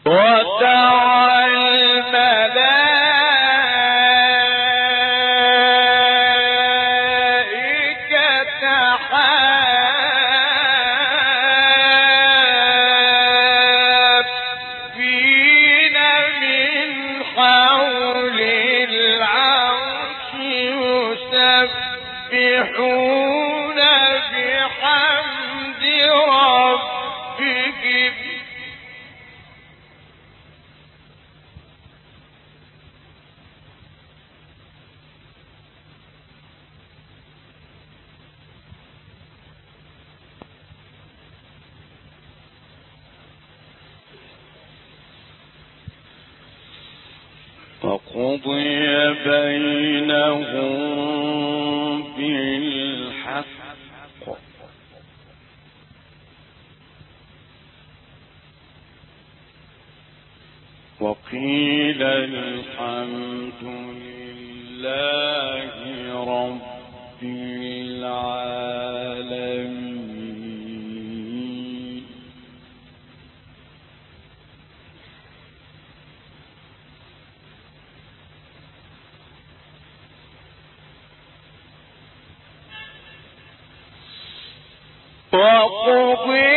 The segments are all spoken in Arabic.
وترى الملائكة حافين من حول العرش يسبحون بحمد ربهم وقضي بينهم بالحق وقيل الحمد لله رب العالمين. وقضي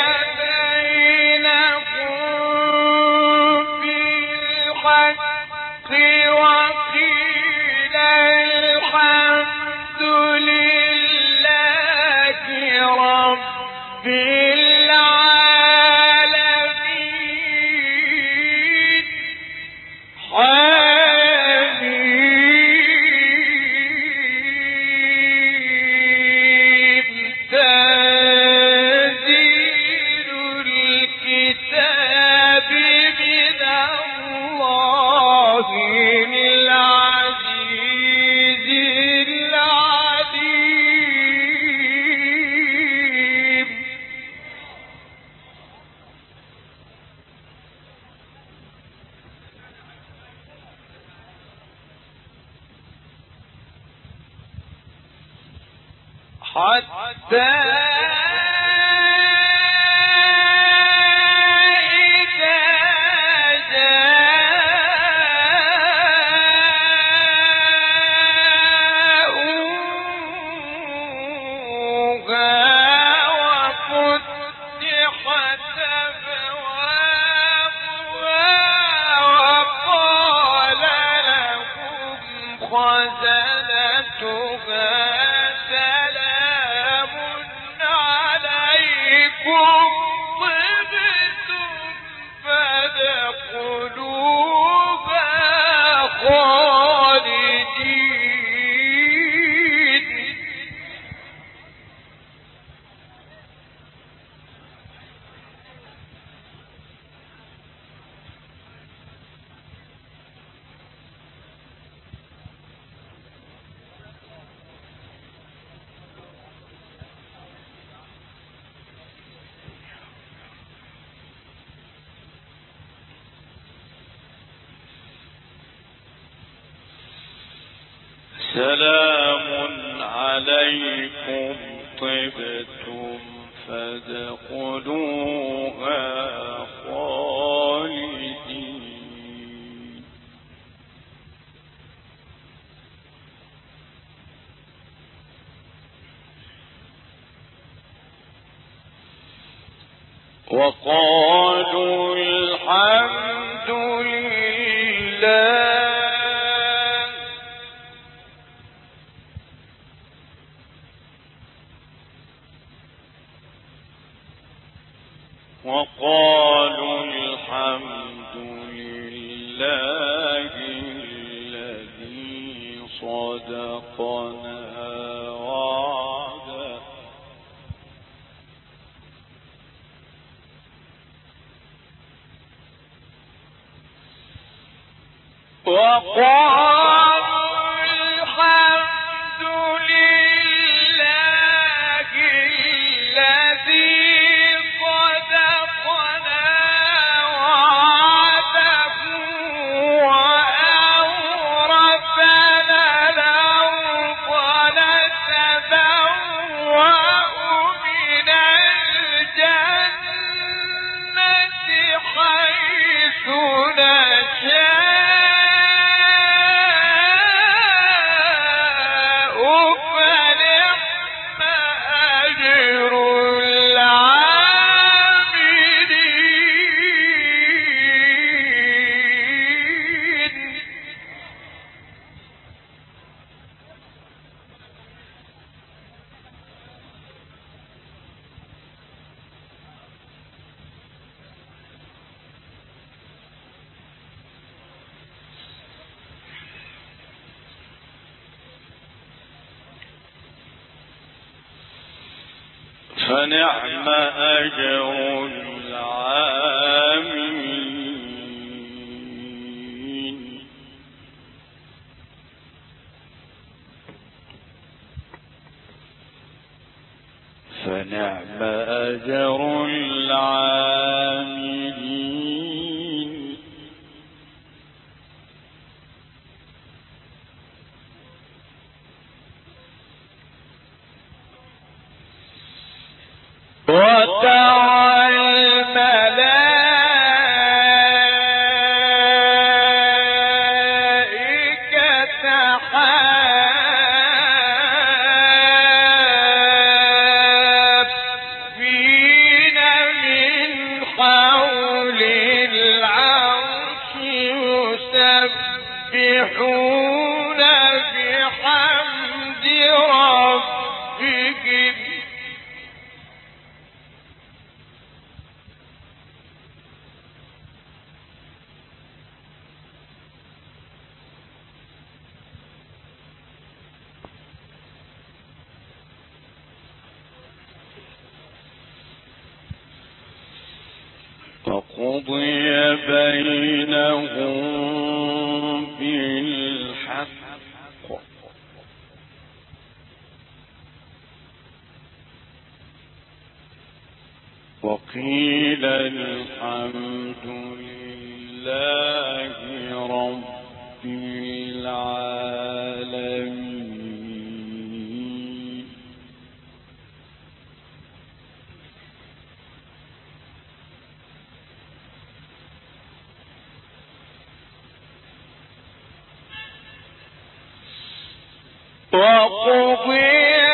بينهم بالحق وقيل الحمد لله رب العالمين. حتى سلام عليكم طبتم فادخلوها خالدين. وقالوا الحمد لله الذي صدقنا وعده حيث فنعم أجر العاملين فنعم أجر العاملين وترى الملائكة حافين من حول العرش يسبحون بحمد ربهم وقضي بينهم بالحق وقيل الحمد لله رب العالمين وقضي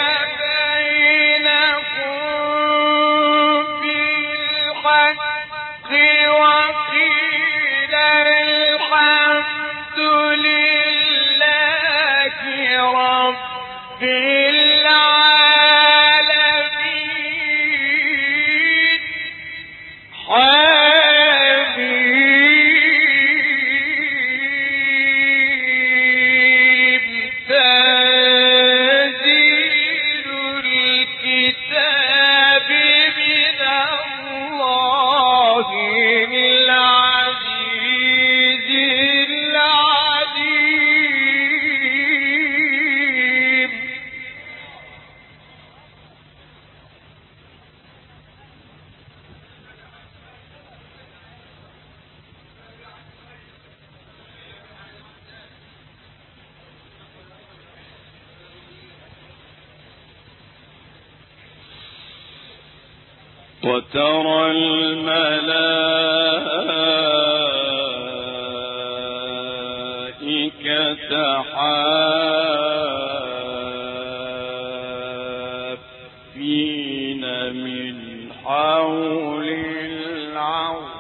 بينهم بالحق وقيل الحمد لله رب العالمين وترى الملائكة حافين من حول العرش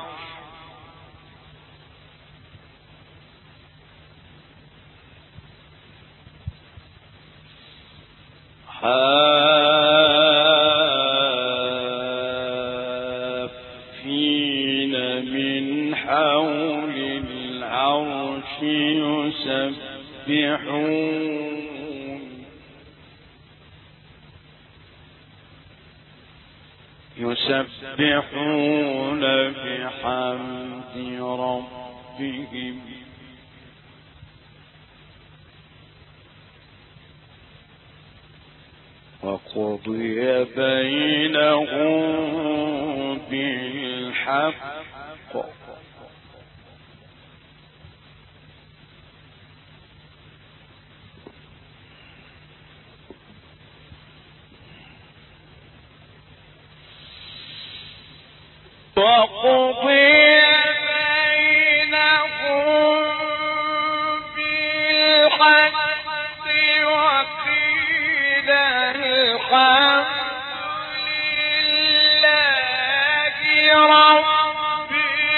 حافين من حول العرش يسبحون بحمد ربهم وقضي بينهم بالحق وقضي بينهم بالحق وقيل الحمد لله رب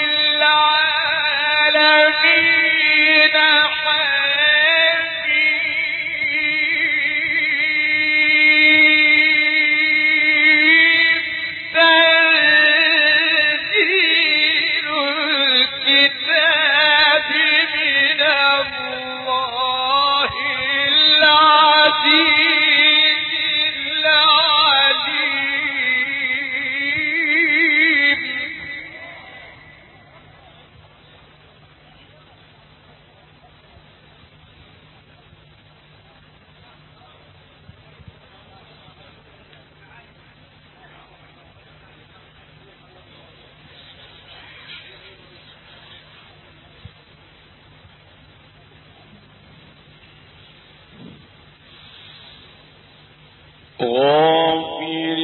العالمين غافر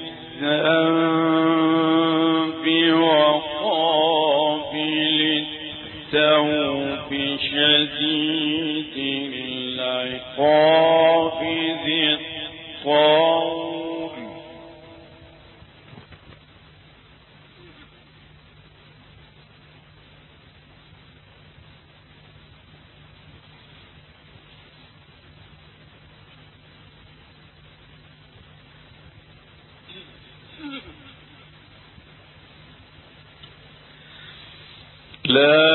الذنب وقابل التوب شديد العقاب ذي الطول لا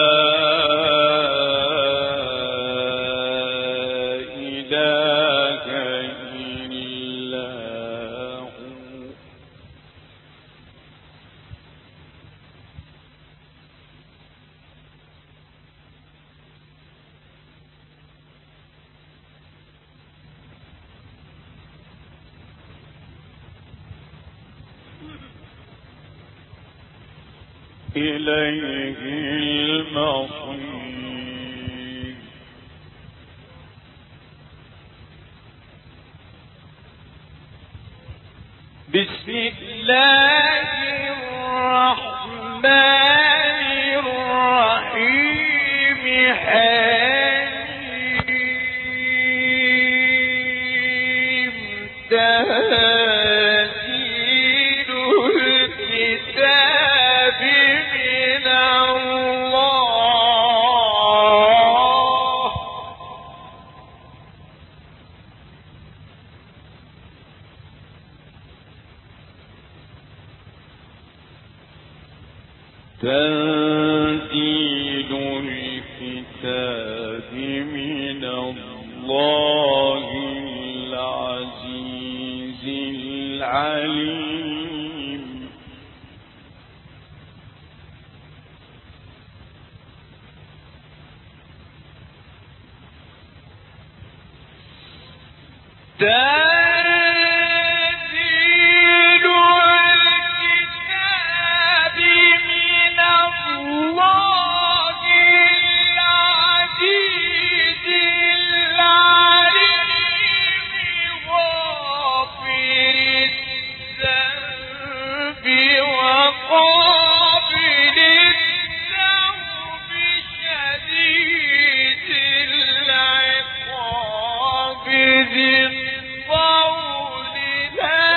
إله إلا هو إليه المصير بسم الله الرحمن الرحيم حميم تنزيل الكتاب من الله تنزيل الكتاب من الله العزيز العليم تنزيل الكتاب من الله العزيز العليم غافر الذنب وقابل التوب شديد العقاب ذي الطول لا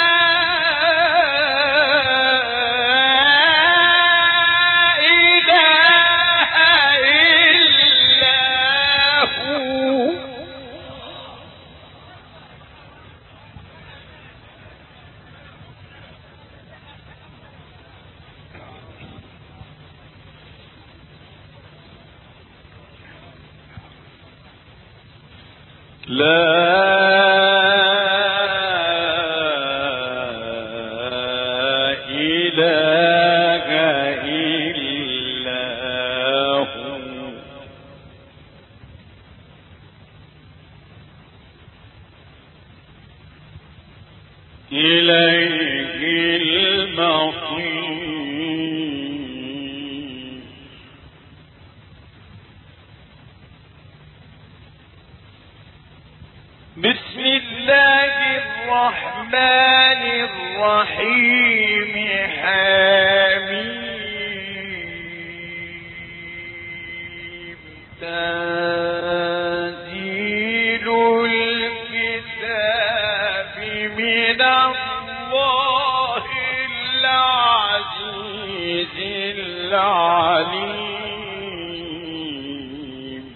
إله إلا هو لا إله إلا هو إليه المصير بسم الله الرحمن الرحيم حميم تنزيل الكتاب من الله العزيز العليم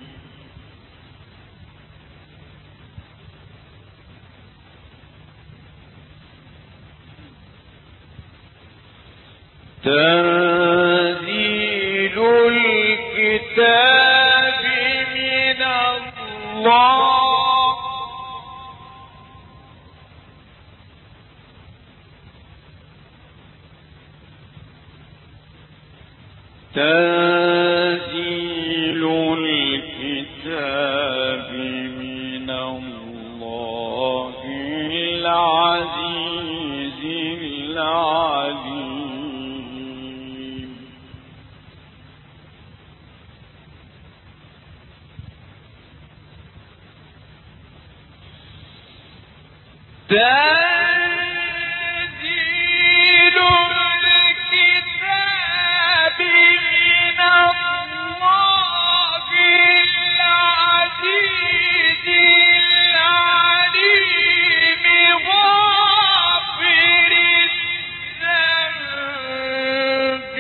تنزيل الكتاب من الله تنزيل الكتاب من الله العزيز العليم تنزيل الكتاب من الله العزيز العليم غافر الذنب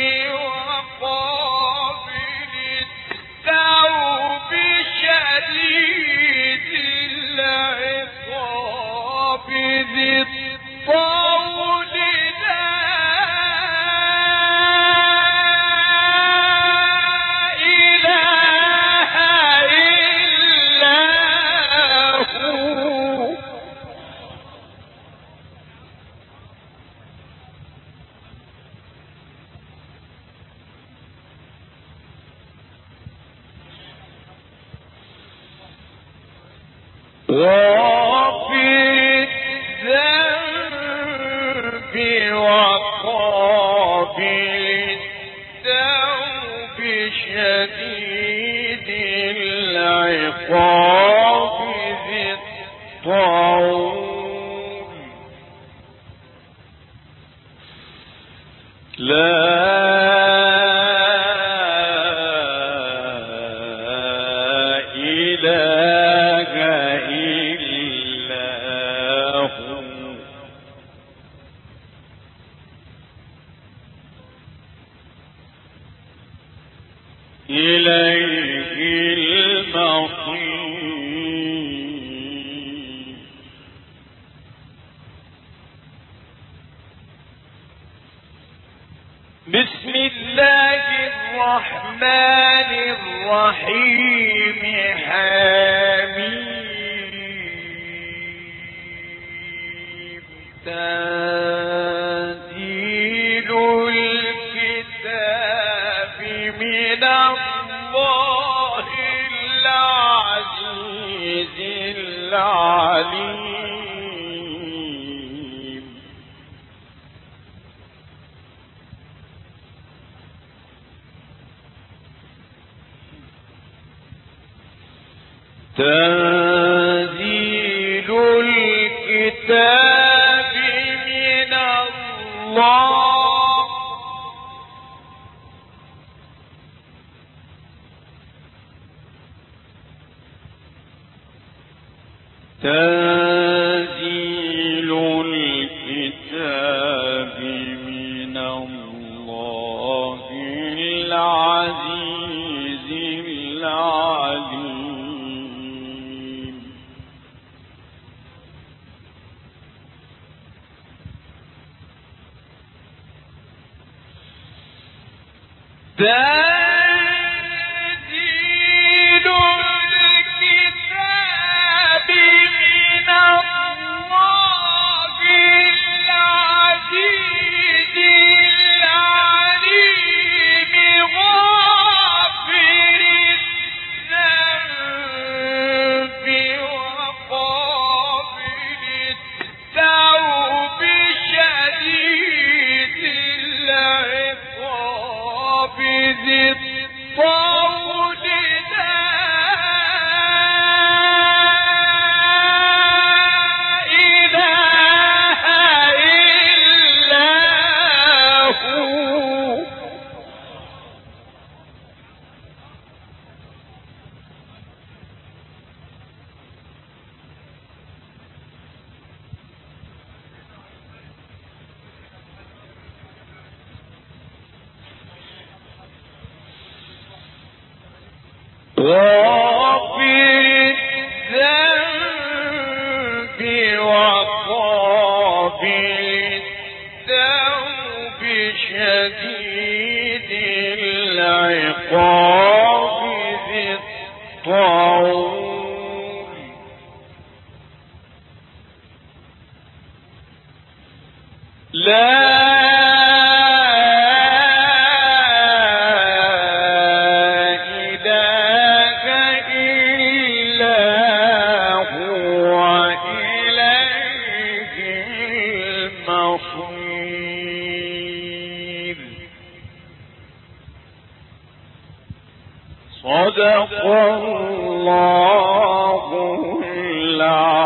وقابل التوب شديد العقاب ذي الطول لا إله إلا هو غافر الذنب وقابل التوب شديد العقاب ذي الطول لا إله إلا هو إليه المصير بسم الله الرحمن الرحيم حميم تنزيل الكتاب من الله العزيز العليم تنزيل الكتاب من الله تنزيل الكتاب من الله العزيز العليم تنزيل الكتاب من الله العزيز العليم غافر الذنب وقابل التوب شديد العقاب ذي الطول لا إله إلا هو غافر الذنب وقابل التوب شديد العقاب ذي الطول لا صدق الله العظيم.